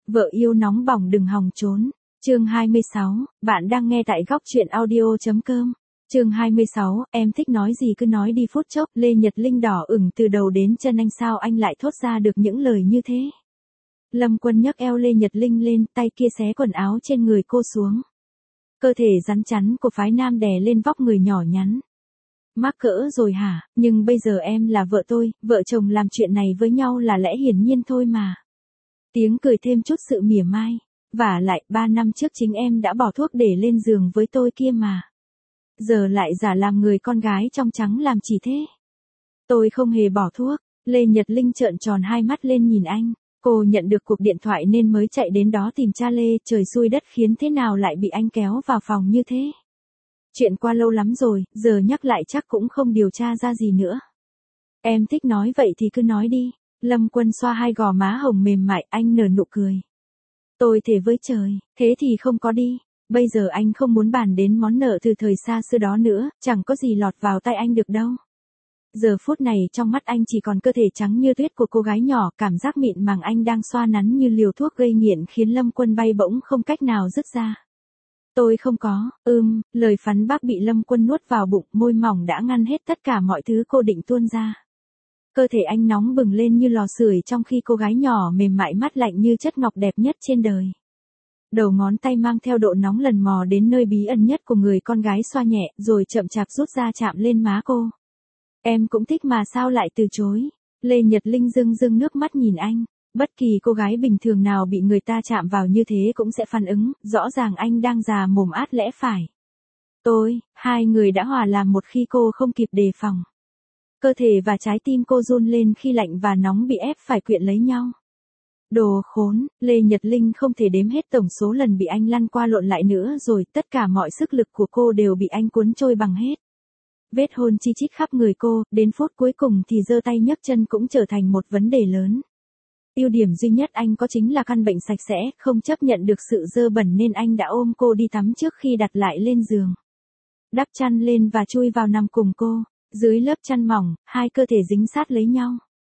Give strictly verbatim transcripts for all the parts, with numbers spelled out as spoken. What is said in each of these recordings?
Vợ yêu nóng bỏng đừng hòng trốn. Chương hai mươi sáu, bạn đang nghe tại góc truyện audio chấm com. Chương hai mươi sáu, em thích nói gì cứ nói đi phút chốc. Lê Nhật Linh đỏ ửng từ đầu đến chân, anh sao anh lại thốt ra được những lời như thế. Lâm Quân nhấc eo Lê Nhật Linh lên, tay kia xé quần áo trên người cô xuống. Cơ thể rắn chắn của phái nam đè lên vóc người nhỏ nhắn. Mắc cỡ rồi hả, nhưng bây giờ em là vợ tôi, vợ chồng làm chuyện này với nhau là lẽ hiển nhiên thôi mà. Tiếng cười thêm chút sự mỉa mai. Vả lại, ba năm trước chính em đã bỏ thuốc để lên giường với tôi kia mà. Giờ lại giả làm người con gái trong trắng làm chỉ thế. Tôi không hề bỏ thuốc. Lê Nhật Linh trợn tròn hai mắt lên nhìn anh. Cô nhận được cuộc điện thoại nên mới chạy đến đó tìm cha Lê, trời xui đất khiến thế nào lại bị anh kéo vào phòng như thế. Chuyện qua lâu lắm rồi, giờ nhắc lại chắc cũng không điều tra ra gì nữa. Em thích nói vậy thì cứ nói đi. Lâm Quân xoa hai gò má hồng mềm mại, anh nở nụ cười. Tôi thề với trời, thế thì không có đi. Bây giờ anh không muốn bàn đến món nợ từ thời xa xưa đó nữa, chẳng có gì lọt vào tay anh được đâu. Giờ phút này trong mắt anh chỉ còn cơ thể trắng như tuyết của cô gái nhỏ, cảm giác mịn màng anh đang xoa nắn như liều thuốc gây nghiện khiến Lâm Quân bay bổng không cách nào dứt ra. Tôi không có, ưm, lời phắn bác bị Lâm Quân nuốt vào bụng, môi mỏng đã ngăn hết tất cả mọi thứ cô định tuôn ra. Cơ thể anh nóng bừng lên như lò sưởi trong khi cô gái nhỏ mềm mại mát lạnh như chất ngọc đẹp nhất trên đời. Đầu ngón tay mang theo độ nóng lần mò đến nơi bí ẩn nhất của người con gái xoa nhẹ, rồi chậm chạp rút ra chạm lên má cô. Em cũng thích mà sao lại từ chối. Lê Nhật Linh rưng rưng nước mắt nhìn anh. Bất kỳ cô gái bình thường nào bị người ta chạm vào như thế cũng sẽ phản ứng, rõ ràng anh đang già mồm át lẽ phải. Tôi, hai người đã hòa làm một khi cô không kịp đề phòng. Cơ thể và trái tim cô run lên khi lạnh và nóng bị ép phải quyện lấy nhau. Đồ khốn, Lê Nhật Linh không thể đếm hết tổng số lần bị anh lăn qua lộn lại nữa rồi, tất cả mọi sức lực của cô đều bị anh cuốn trôi bằng hết. Vết hôn chi chít khắp người cô, đến phút cuối cùng thì giơ tay nhấc chân cũng trở thành một vấn đề lớn. Ưu điểm duy nhất anh có chính là căn bệnh sạch sẽ, không chấp nhận được sự dơ bẩn nên anh đã ôm cô đi tắm trước khi đặt lại lên giường. Đắp chăn lên và chui vào nằm cùng cô. Dưới lớp chăn mỏng, hai cơ thể dính sát lấy nhau.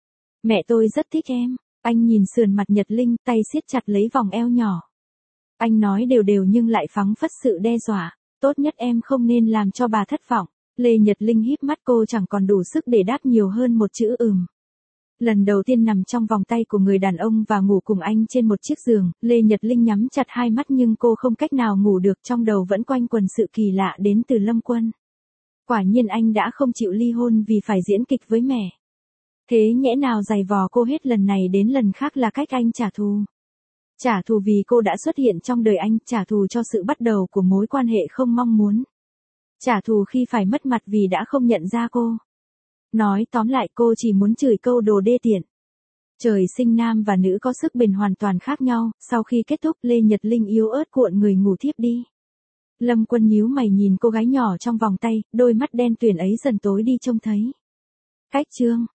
Mẹ tôi rất thích em. Anh nhìn sườn mặt Nhật Linh, tay siết chặt lấy vòng eo nhỏ. Anh nói đều đều nhưng lại phóng phất sự đe dọa. Tốt nhất em không nên làm cho bà thất vọng. Lê Nhật Linh híp mắt, cô chẳng còn đủ sức để đáp nhiều hơn một chữ ừm. Lần đầu tiên nằm trong vòng tay của người đàn ông và ngủ cùng anh trên một chiếc giường, Lê Nhật Linh nhắm chặt hai mắt nhưng cô không cách nào ngủ được, trong đầu vẫn quanh quẩn sự kỳ lạ đến từ Lâm Quân. Quả nhiên anh đã không chịu ly hôn vì phải diễn kịch với mẹ. Thế nhẽ nào giày vò cô hết lần này đến lần khác là cách anh trả thù. Trả thù vì cô đã xuất hiện trong đời anh, trả thù cho sự bắt đầu của mối quan hệ không mong muốn. Trả thù khi phải mất mặt vì đã không nhận ra cô. Nói tóm lại, cô chỉ muốn chửi câu đồ đê tiện. Trời sinh nam và nữ có sức bền hoàn toàn khác nhau, sau khi kết thúc Lê Nhật Linh yếu ớt cuộn người ngủ thiếp đi. Lâm Quân nhíu mày nhìn cô gái nhỏ trong vòng tay, đôi mắt đen tuyền ấy dần tối đi trông thấy. Cách chương